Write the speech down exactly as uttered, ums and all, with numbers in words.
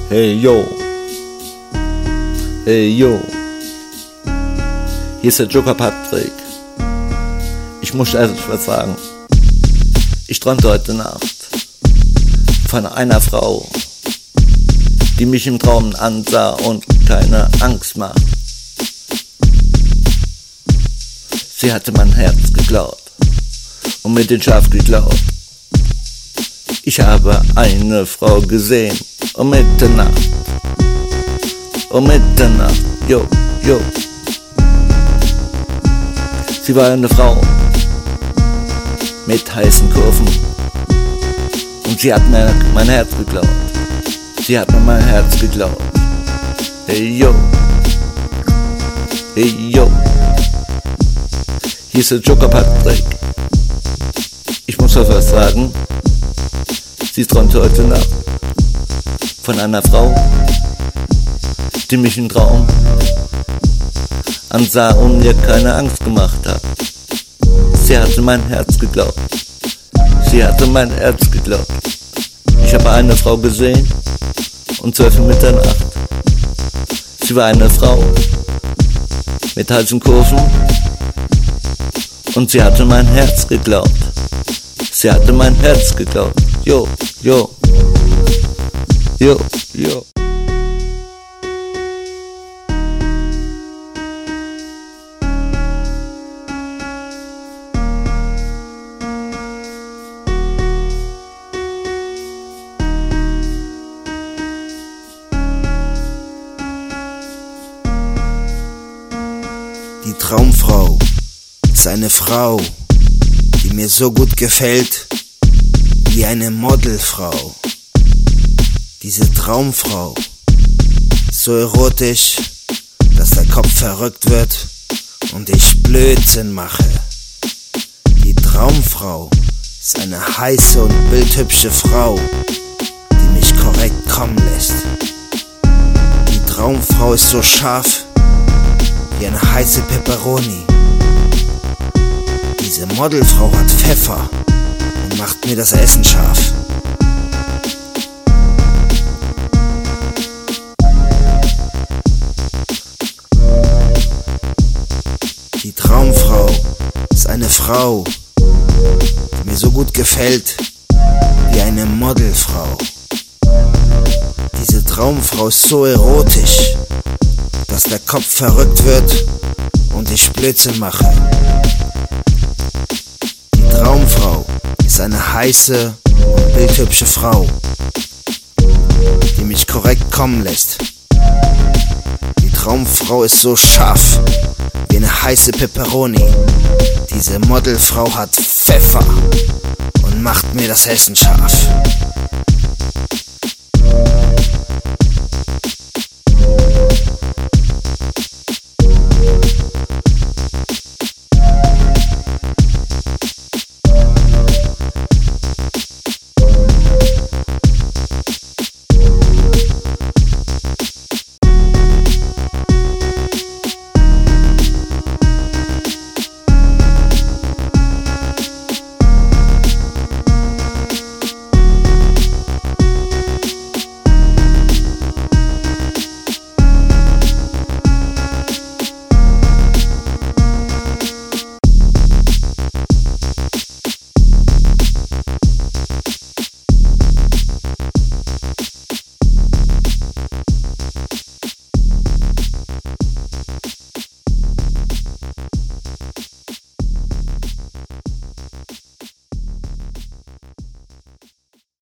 Hey yo, hey yo, hier ist der Joker Patrick. Ich muss ehrlich was sagen. Ich träumte heute Nacht von einer Frau, die mich im Traum ansah und keine Angst macht. Sie hatte mein Herz geklaut und mir den Schlaf geklaut. Ich habe eine Frau gesehen um Mitternacht, um Mitternacht, yo, yo. Sie war eine Frau mit heißen Kurven und sie hat mir mein Herz geklaut. Sie hat mir mein Herz geklaut. Hey yo, hey yo. Hier ist der Joker Patrick. Ich muss euch was sagen. Sie träumte heute Nacht von einer Frau, die mich im Traum ansah und mir keine Angst gemacht hat. Sie hatte mein Herz geklaut. Sie hatte mein Herz geklaut. Ich habe eine Frau gesehen um zwölf Uhr Mitternacht. Sie war eine Frau mit heißen Kurven und sie hatte mein Herz geklaut. Sie hatte mein Herz geklaut. Yo, yo, yo, yo. Die Traumfrau ist eine Frau, die mir so gut gefällt wie eine Modelfrau. Diese Traumfrau ist so erotisch, dass der Kopf verrückt wird und ich Blödsinn mache. Die Traumfrau ist eine heiße und bildhübsche Frau, die mich korrekt kommen lässt. Die Traumfrau ist so scharf wie eine heiße Peperoni. Diese Modelfrau hat Pfeffer und macht mir das Essen scharf. Die Traumfrau ist eine Frau, die mir so gut gefällt wie eine Modelfrau. Diese Traumfrau ist so erotisch, dass der Kopf verrückt wird und ich Blödsinn mache. Die Traumfrau ist eine heiße und bildhübsche Frau, die mich korrekt kommen lässt. Die Traumfrau ist so scharf wie eine heiße Peperoni. Diese Modelfrau hat Pfeffer und macht mir das Essen scharf.